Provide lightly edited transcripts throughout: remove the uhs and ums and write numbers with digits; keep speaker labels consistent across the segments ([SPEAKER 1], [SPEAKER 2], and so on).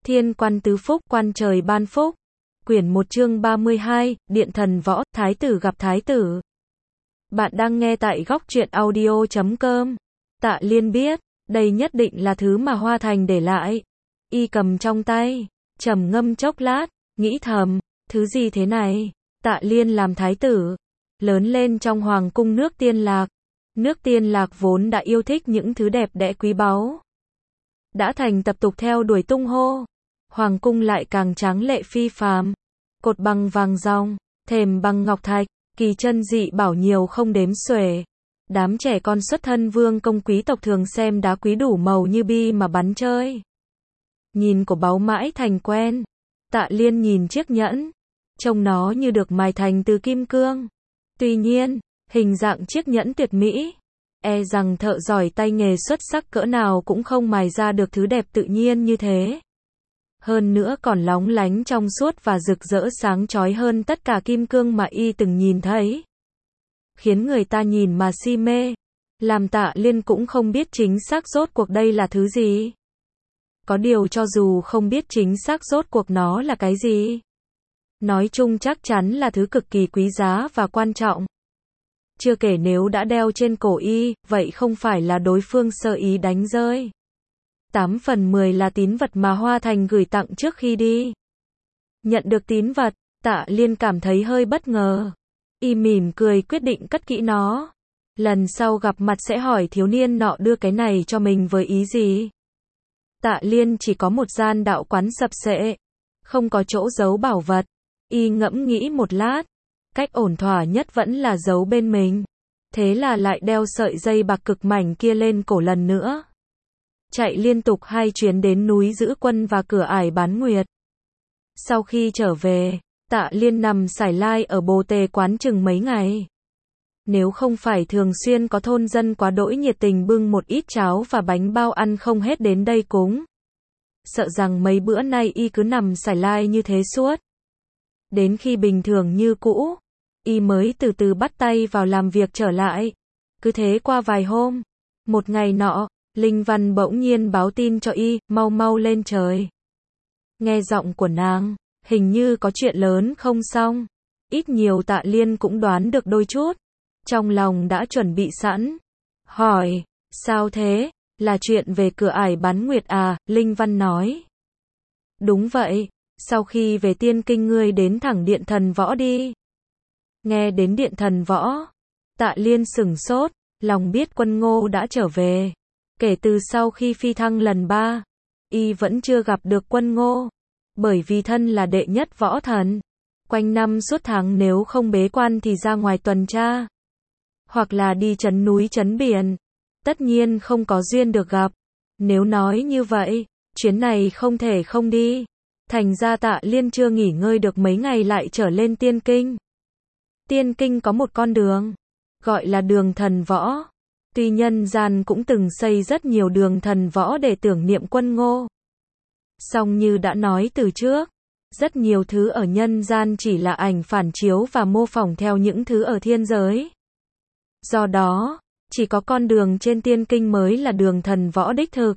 [SPEAKER 1] Thiên quan tứ phúc, quan trời ban phúc. Quyển 1 chương 32, Điện thần võ, Thái tử gặp Thái tử. Bạn đang nghe tại góc truyện audio.com. Tạ Liên biết, đây nhất định là thứ mà Hoa Thành để lại. Y cầm trong tay, trầm ngâm chốc lát, nghĩ thầm, thứ gì thế này? Tạ Liên làm thái tử, lớn lên trong hoàng cung nước Tiên Lạc. Nước Tiên Lạc vốn đã yêu thích những thứ đẹp đẽ quý báu, đã thành tập tục theo đuổi tung hô. Hoàng cung lại càng tráng lệ phi phàm, cột bằng vàng ròng, thềm bằng ngọc thạch, kỳ chân dị bảo nhiều không đếm xuể. Đám trẻ con xuất thân vương công quý tộc thường xem đá quý đủ màu như bi mà bắn chơi. Nhìn của báu mãi thành quen. Tạ Liên nhìn chiếc nhẫn, trông nó như được mài thành từ kim cương. Tuy nhiên, hình dạng chiếc nhẫn tuyệt mỹ, e rằng thợ giỏi tay nghề xuất sắc cỡ nào cũng không mài ra được thứ đẹp tự nhiên như thế. Hơn nữa còn lóng lánh trong suốt và rực rỡ sáng chói hơn tất cả kim cương mà y từng nhìn thấy, khiến người ta nhìn mà si mê. Làm Tạ Liên cũng không biết chính xác rốt cuộc đây là thứ gì. Có điều cho dù không biết chính xác rốt cuộc nó là cái gì, nói chung chắc chắn là thứ cực kỳ quý giá và quan trọng. Chưa kể nếu đã đeo trên cổ y, vậy không phải là đối phương sơ ý đánh rơi. 8 phần 10 là tín vật mà Hoa Thành gửi tặng trước khi đi. Nhận được tín vật, Tạ Liên cảm thấy hơi bất ngờ. Y mỉm cười quyết định cất kỹ nó. Lần sau gặp mặt sẽ hỏi thiếu niên nọ đưa cái này cho mình với ý gì. Tạ Liên chỉ có một gian đạo quán sập sệ, không có chỗ giấu bảo vật. Y ngẫm nghĩ một lát, cách ổn thỏa nhất vẫn là giấu bên mình. Thế là lại đeo sợi dây bạc cực mảnh kia lên cổ lần nữa. Chạy liên tục 2 chuyến đến núi Giữ Quân và cửa ải Bán Nguyệt. Sau khi trở về, Tạ Liên nằm sải lai ở Bồ Tề quán chừng mấy ngày. Nếu không phải thường xuyên có thôn dân quá đỗi nhiệt tình bưng một ít cháo và bánh bao ăn không hết đến đây cúng, sợ rằng mấy bữa nay y cứ nằm sải lai như thế suốt. Đến khi bình thường như cũ, y mới từ từ bắt tay vào làm việc trở lại. Cứ thế qua vài hôm, một ngày nọ, Linh Văn bỗng nhiên báo tin cho y, mau mau lên trời. Nghe giọng của nàng, hình như có chuyện lớn không xong. Ít nhiều Tạ Liên cũng đoán được đôi chút, trong lòng đã chuẩn bị sẵn. Hỏi, sao thế, là chuyện về cửa ải Bán Nguyệt à? Linh Văn nói. Đúng vậy, sau khi về Tiên Kinh ngươi đến thẳng Điện Thần Võ đi. Nghe đến Điện Thần Võ, Tạ Liên sửng sốt, lòng biết Quân Ngô đã trở về. Kể từ sau khi phi thăng lần 3, y vẫn chưa gặp được Quân Ngô. Bởi vì thân là đệ nhất võ thần, quanh năm suốt tháng nếu không bế quan thì ra ngoài tuần tra, hoặc là đi trấn núi trấn biển, tất nhiên không có duyên được gặp. Nếu nói như vậy, chuyến này không thể không đi. Thành ra Tạ Liên chưa nghỉ ngơi được mấy ngày lại trở lên Tiên Kinh. Tiên Kinh có một con đường, gọi là đường thần võ. Tuy nhân gian cũng từng xây rất nhiều đường thần võ để tưởng niệm Quân Ngô, song như đã nói từ trước, rất nhiều thứ ở nhân gian chỉ là ảnh phản chiếu và mô phỏng theo những thứ ở thiên giới. Do đó, chỉ có con đường trên Tiên Kinh mới là đường thần võ đích thực.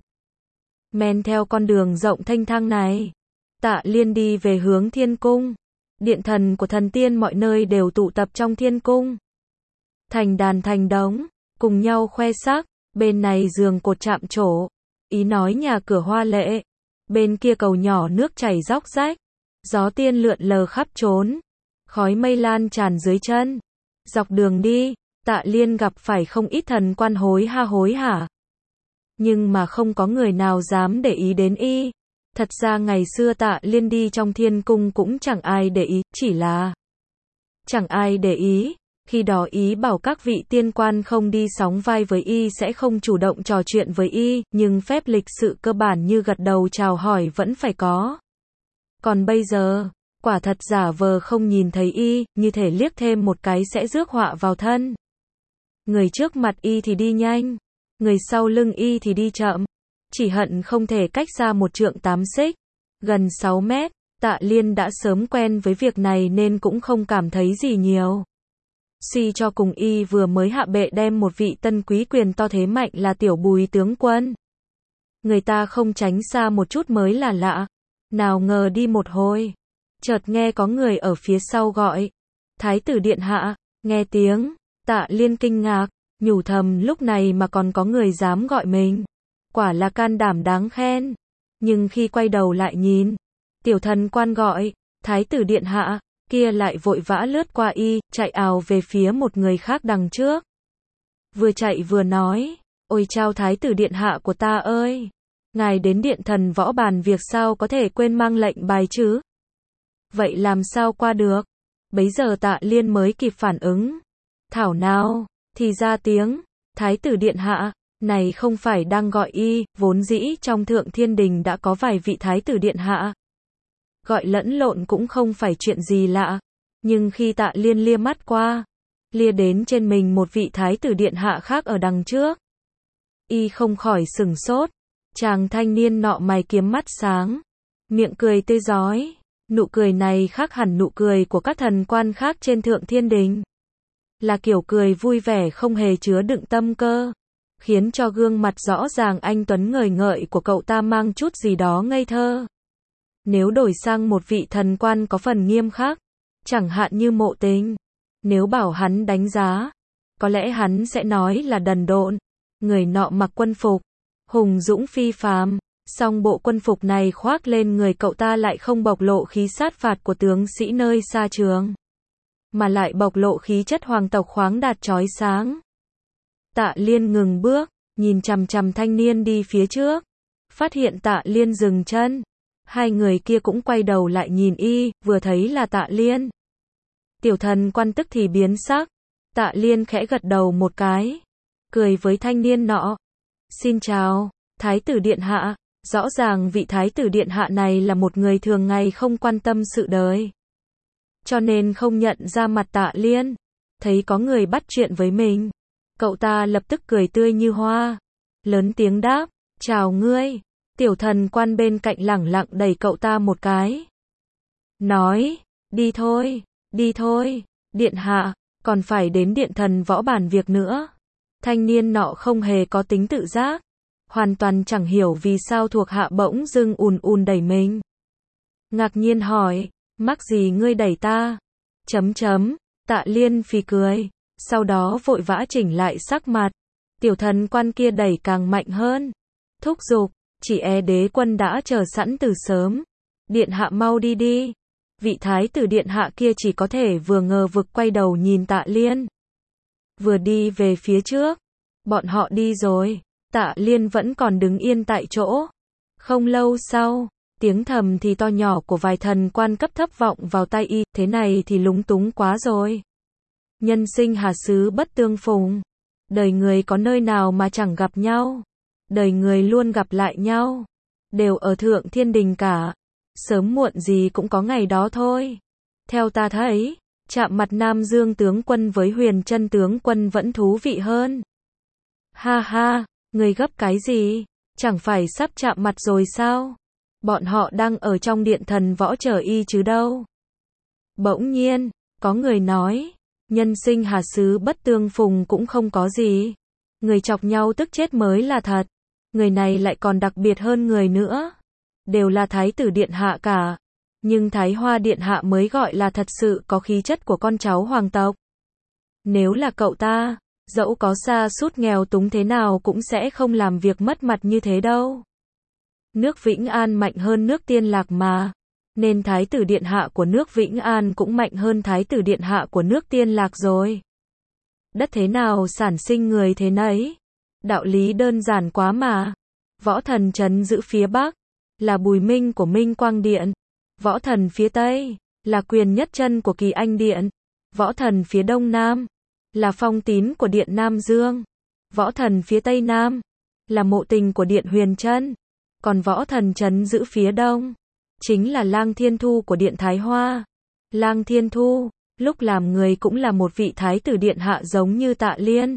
[SPEAKER 1] Men theo con đường rộng thanh thang này, Tạ Liên đi về hướng Thiên Cung. Điện thần của thần tiên mọi nơi đều tụ tập trong Thiên Cung. Thành đàn thành đống, cùng nhau khoe sắc. Bên này giường cột chạm trổ, ý nói nhà cửa hoa lệ. Bên kia cầu nhỏ nước chảy róc rách, gió tiên lượn lờ khắp trốn, khói mây lan tràn dưới chân. Dọc đường đi, Tạ Liên gặp phải không ít thần quan hối hả. Nhưng mà không có người nào dám để ý đến y. Thật ra ngày xưa Tạ Liên đi trong Thiên Cung cũng chẳng ai để ý, chỉ là chẳng ai để ý. Khi đó ý bảo các vị tiên quan không đi sóng vai với y sẽ không chủ động trò chuyện với y, nhưng phép lịch sự cơ bản như gật đầu chào hỏi vẫn phải có. Còn bây giờ, quả thật giả vờ không nhìn thấy y, như thể liếc thêm một cái sẽ rước họa vào thân. Người trước mặt y thì đi nhanh, người sau lưng y thì đi chậm, chỉ hận không thể cách xa 1 trượng 8 xích, gần 6 mét. Tạ Liên đã sớm quen với việc này nên cũng không cảm thấy gì nhiều. Suy cho cùng y vừa mới hạ bệ đem một vị tân quý quyền to thế mạnh là Tiểu Bùi tướng quân. Người ta không tránh xa một chút mới là lạ. Nào ngờ đi một hồi, chợt nghe có người ở phía sau gọi, Thái tử điện hạ. Nghe tiếng, Tạ Liên kinh ngạc, nhủ thầm lúc này mà còn có người dám gọi mình, quả là can đảm đáng khen. Nhưng khi quay đầu lại nhìn, tiểu thần quan gọi, Thái tử điện hạ, kia lại vội vã lướt qua y, chạy ào về phía một người khác đằng trước. Vừa chạy vừa nói, ôi chao Thái tử điện hạ của ta ơi, ngài đến điện thần võ bàn việc sao có thể quên mang lệnh bài chứ? Vậy làm sao qua được? Bấy giờ Tạ Liên mới kịp phản ứng. Thảo nào, thì ra tiếng, Thái tử điện hạ, này không phải đang gọi y, vốn dĩ trong Thượng Thiên Đình đã có vài vị Thái tử điện hạ. Gọi lẫn lộn cũng không phải chuyện gì lạ. Nhưng khi Tạ Liên lia mắt qua, lia đến trên mình một vị Thái tử điện hạ khác ở đằng trước, y không khỏi sửng sốt. Chàng thanh niên nọ mày kiếm mắt sáng, miệng cười tươi rói. Nụ cười này khác hẳn nụ cười của các thần quan khác trên Thượng Thiên Đình. Là kiểu cười vui vẻ không hề chứa đựng tâm cơ, khiến cho gương mặt rõ ràng anh tuấn ngời ngợi của cậu ta mang chút gì đó ngây thơ. Nếu đổi sang một vị thần quan có phần nghiêm khắc, chẳng hạn như Mộ Tình, nếu bảo hắn đánh giá, có lẽ hắn sẽ nói là đần độn. Người nọ mặc quân phục, hùng dũng phi phàm, song bộ quân phục này khoác lên người cậu ta lại không bộc lộ khí sát phạt của tướng sĩ nơi xa trường, mà lại bộc lộ khí chất hoàng tộc khoáng đạt chói sáng. Tạ Liên ngừng bước, nhìn chằm chằm thanh niên đi phía trước, phát hiện Tạ Liên dừng chân. Hai người kia cũng quay đầu lại nhìn y, vừa thấy là Tạ Liên. Tiểu thần quan tức thì biến sắc. Tạ Liên khẽ gật đầu một cái, cười với thanh niên nọ. Xin chào, Thái tử điện hạ. Rõ ràng vị Thái tử điện hạ này là một người thường ngày không quan tâm sự đời, cho nên không nhận ra mặt Tạ Liên. Thấy có người bắt chuyện với mình, cậu ta lập tức cười tươi như hoa, lớn tiếng đáp, chào ngươi. Tiểu thần quan bên cạnh lẳng lặng đẩy cậu ta một cái, nói, đi thôi, điện hạ, còn phải đến điện thần võ bàn việc nữa. Thanh niên nọ không hề có tính tự giác, hoàn toàn chẳng hiểu vì sao thuộc hạ bỗng dưng ùn đẩy mình. Ngạc nhiên hỏi, mắc gì ngươi đẩy ta? Tạ Liên phì cười, sau đó vội vã chỉnh lại sắc mặt. Tiểu thần quan kia đẩy càng mạnh hơn, thúc giục, chỉ e đế quân đã chờ sẵn từ sớm. Điện hạ mau đi đi. Vị Thái tử điện hạ kia chỉ có thể vừa ngờ vực quay đầu nhìn Tạ Liên, vừa đi về phía trước. Bọn họ đi rồi. Tạ Liên vẫn còn đứng yên tại chỗ. Không lâu sau, tiếng thầm thì to nhỏ của vài thần quan cấp thấp vọng vào tai y, thế này thì lúng túng quá rồi. Nhân sinh hà xứ bất tương phùng. Đời người có nơi nào mà chẳng gặp nhau. Đời người luôn gặp lại nhau. Đều ở Thượng Thiên Đình cả. Sớm muộn gì cũng có ngày đó thôi. Theo ta thấy, chạm mặt Nam Dương tướng quân với Huyền Trân tướng quân vẫn thú vị hơn. Ha ha. Người gấp cái gì? Chẳng phải sắp chạm mặt rồi sao? Bọn họ đang ở trong điện thần võ chờ y chứ đâu. Bỗng nhiên, có người nói, nhân sinh hà xứ bất tương phùng cũng không có gì. Người chọc nhau tức chết mới là thật. Người này lại còn đặc biệt hơn người nữa. Đều là Thái tử điện hạ cả. Nhưng Thái Hoa điện hạ mới gọi là thật sự có khí chất của con cháu hoàng tộc. Nếu là cậu ta, dẫu có sa sút nghèo túng thế nào cũng sẽ không làm việc mất mặt như thế đâu. Nước Vĩnh An mạnh hơn nước Tiên Lạc mà, nên Thái tử điện hạ của nước Vĩnh An cũng mạnh hơn Thái tử điện hạ của nước Tiên Lạc rồi. Đất thế nào sản sinh người thế nấy. Đạo lý đơn giản quá mà. Võ thần trấn giữ phía Bắc, là Bùi Minh của Minh Quang Điện. Võ thần phía Tây, là Quyền Nhất Chân của Kỳ Anh Điện. Võ thần phía Đông Nam, là Phong Tín của Điện Nam Dương. Võ thần phía Tây Nam, là Mộ Tình của Điện Huyền Trân. Còn võ thần trấn giữ phía Đông, chính là Lang Thiên Thu của Điện Thái Hoa. Lang Thiên Thu, lúc làm người cũng là một vị Thái tử điện hạ giống như Tạ Liên.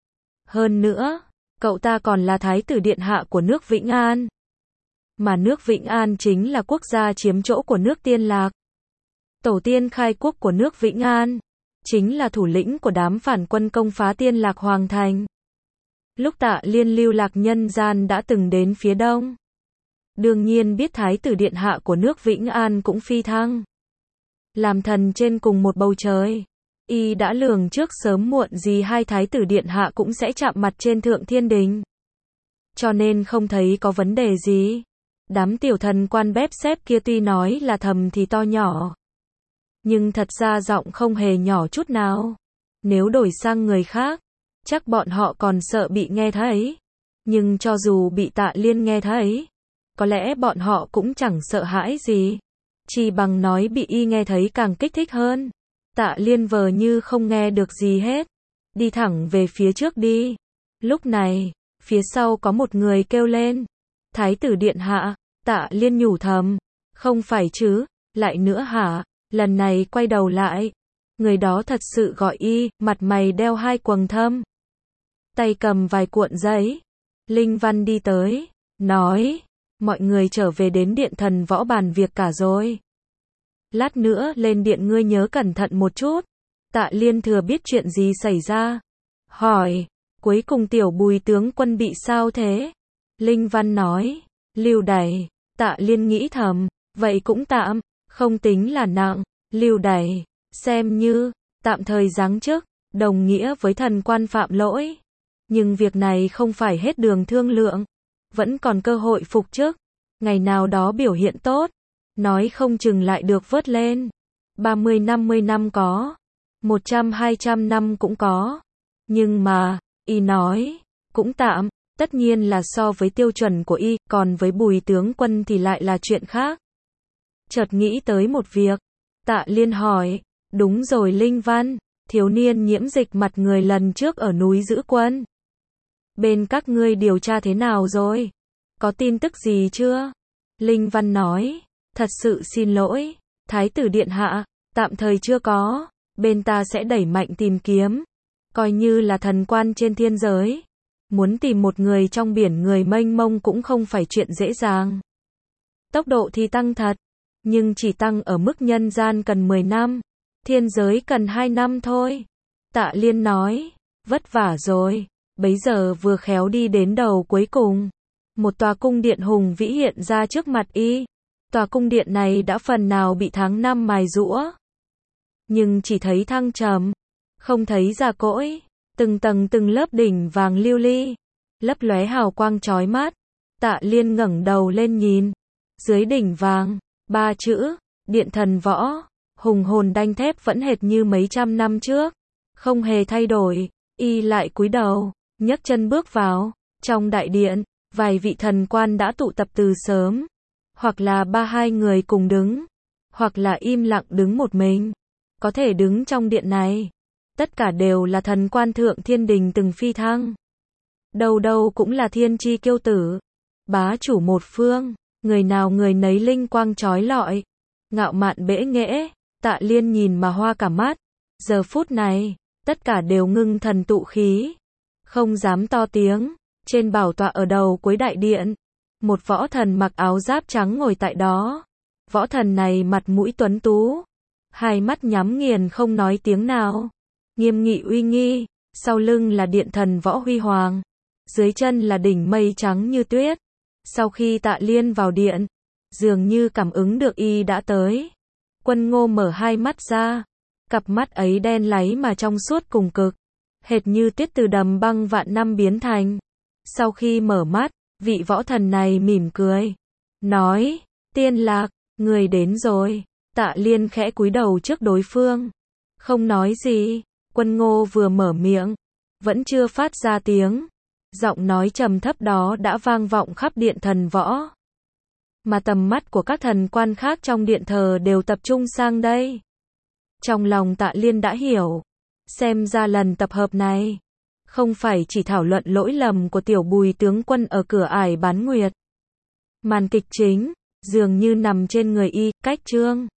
[SPEAKER 1] Hơn nữa, cậu ta còn là Thái tử điện hạ của nước Vĩnh An. Mà nước Vĩnh An chính là quốc gia chiếm chỗ của nước Tiên Lạc. Tổ tiên khai quốc của nước Vĩnh An, chính là thủ lĩnh của đám phản quân công phá Tiên Lạc Hoàng Thành. Lúc Tạ Liên lưu lạc nhân gian đã từng đến phía Đông. đương nhiên biết Thái tử Điện Hạ của nước Vĩnh An cũng phi thăng. Làm thần trên cùng một bầu trời. Y đã lường trước sớm muộn gì hai Thái tử Điện Hạ cũng sẽ chạm mặt trên Thượng Thiên Đình. Cho nên không thấy có vấn đề gì. Đám tiểu thần quan bếp xếp kia tuy nói là thầm thì to nhỏ. Nhưng thật ra giọng không hề nhỏ chút nào. Nếu đổi sang người khác, chắc bọn họ còn sợ bị nghe thấy. Nhưng cho dù bị Tạ Liên nghe thấy, có lẽ bọn họ cũng chẳng sợ hãi gì. Chỉ bằng nói bị y nghe thấy càng kích thích hơn. Tạ Liên vờ như không nghe được gì hết. Đi thẳng về phía trước đi. Lúc này, phía sau có một người kêu lên. Thái tử Điện Hạ. Tạ Liên nhủ thầm. Không phải chứ, lại nữa hả? Lần này quay đầu lại. Người đó thật sự gọi y, mặt mày đeo hai quầng thâm. Tay cầm vài cuộn giấy. Linh Văn đi tới, nói. Mọi người trở về đến điện thần võ bàn việc cả rồi. Lát nữa lên điện ngươi nhớ cẩn thận một chút. Tạ Liên thừa biết chuyện gì xảy ra. Hỏi, cuối cùng tiểu Bùi tướng quân bị sao thế? Linh Văn nói, lưu đày. Tạ Liên nghĩ thầm, vậy cũng tạm, không tính là nặng. Lưu đày, xem như, tạm thời giáng chức, đồng nghĩa với thần quan phạm lỗi. Nhưng việc này không phải hết đường thương lượng. Vẫn còn cơ hội phục chức. Ngày nào đó biểu hiện tốt. Nói không chừng lại được vớt lên. 30-50 năm có. 100-200 năm cũng có. Nhưng mà, y nói, cũng tạm. Tất nhiên là so với tiêu chuẩn của y. Còn với Bùi tướng quân thì lại là chuyện khác. Chợt nghĩ tới một việc. Tạ Liên hỏi. Đúng rồi Linh Văn. Thiếu niên nhiễm dịch mặt người lần trước ở núi Giữ Quân. Bên các ngươi điều tra thế nào rồi? Có tin tức gì chưa? Linh Văn nói. Thật sự xin lỗi. Thái tử Điện Hạ. Tạm thời chưa có. Bên ta sẽ đẩy mạnh tìm kiếm. Coi như là thần quan trên thiên giới. Muốn tìm một người trong biển người mênh mông cũng không phải chuyện dễ dàng. Tốc độ thì tăng thật. Nhưng chỉ tăng ở mức nhân gian cần 10 năm. Thiên giới cần 2 năm thôi. Tạ Liên nói. Vất vả rồi. Bấy giờ vừa khéo đi đến đầu cuối cùng. Một tòa cung điện hùng vĩ hiện ra trước mặt y. Tòa cung điện này đã phần nào bị tháng năm mài giũa. Nhưng chỉ thấy thăng trầm. Không thấy già cỗi. Từng tầng từng lớp đỉnh vàng lưu ly. Lấp lóe hào quang chói mắt. Tạ Liên ngẩng đầu lên nhìn. Dưới đỉnh vàng, 3 chữ, điện thần võ. Hùng hồn đanh thép vẫn hệt như mấy trăm năm trước. Không hề thay đổi. Y lại cúi đầu. Nhấc chân bước vào. Trong đại điện, vài vị thần quan đã tụ tập từ sớm. Hoặc là 3-2 người cùng đứng. Hoặc là im lặng đứng một mình. Có thể đứng trong điện này. Tất cả đều là thần quan Thượng Thiên Đình từng phi thăng. Đâu đâu cũng là thiên chi kiêu tử. Bá chủ một phương. Người nào người nấy linh quang chói lọi. Ngạo mạn bẽ nghễ. Tạ Liên nhìn mà hoa cả mắt. Giờ phút này, tất cả đều ngưng thần tụ khí. Không dám to tiếng. Trên bảo tọa ở đầu cuối đại điện. Một võ thần mặc áo giáp trắng ngồi tại đó. Võ thần này mặt mũi tuấn tú. Hai mắt nhắm nghiền không nói tiếng nào. Nghiêm nghị uy nghi. Sau lưng là điện thần võ huy hoàng. Dưới chân là đỉnh mây trắng như tuyết. Sau khi Tạ Liên vào điện, dường như cảm ứng được y đã tới. Quân Ngô mở hai mắt ra. Cặp mắt ấy đen láy mà trong suốt cùng cực. Hệt như tuyết từ đầm băng vạn năm biến thành. Sau khi mở mắt, vị võ thần này mỉm cười. Nói, Tiên Lạc, người đến rồi. Tạ Liên khẽ cúi đầu trước đối phương. Không nói gì. Quân Ngô vừa mở miệng. Vẫn chưa phát ra tiếng. Giọng nói trầm thấp đó đã vang vọng khắp điện thần võ. Mà tầm mắt của các thần quan khác trong điện thờ đều tập trung sang đây. Trong lòng Tạ Liên đã hiểu. Xem ra lần tập hợp này không phải chỉ thảo luận lỗi lầm của tiểu Bùi tướng quân ở cửa ải Bán Nguyệt. Màn kịch chính dường như nằm trên người y. Cách chương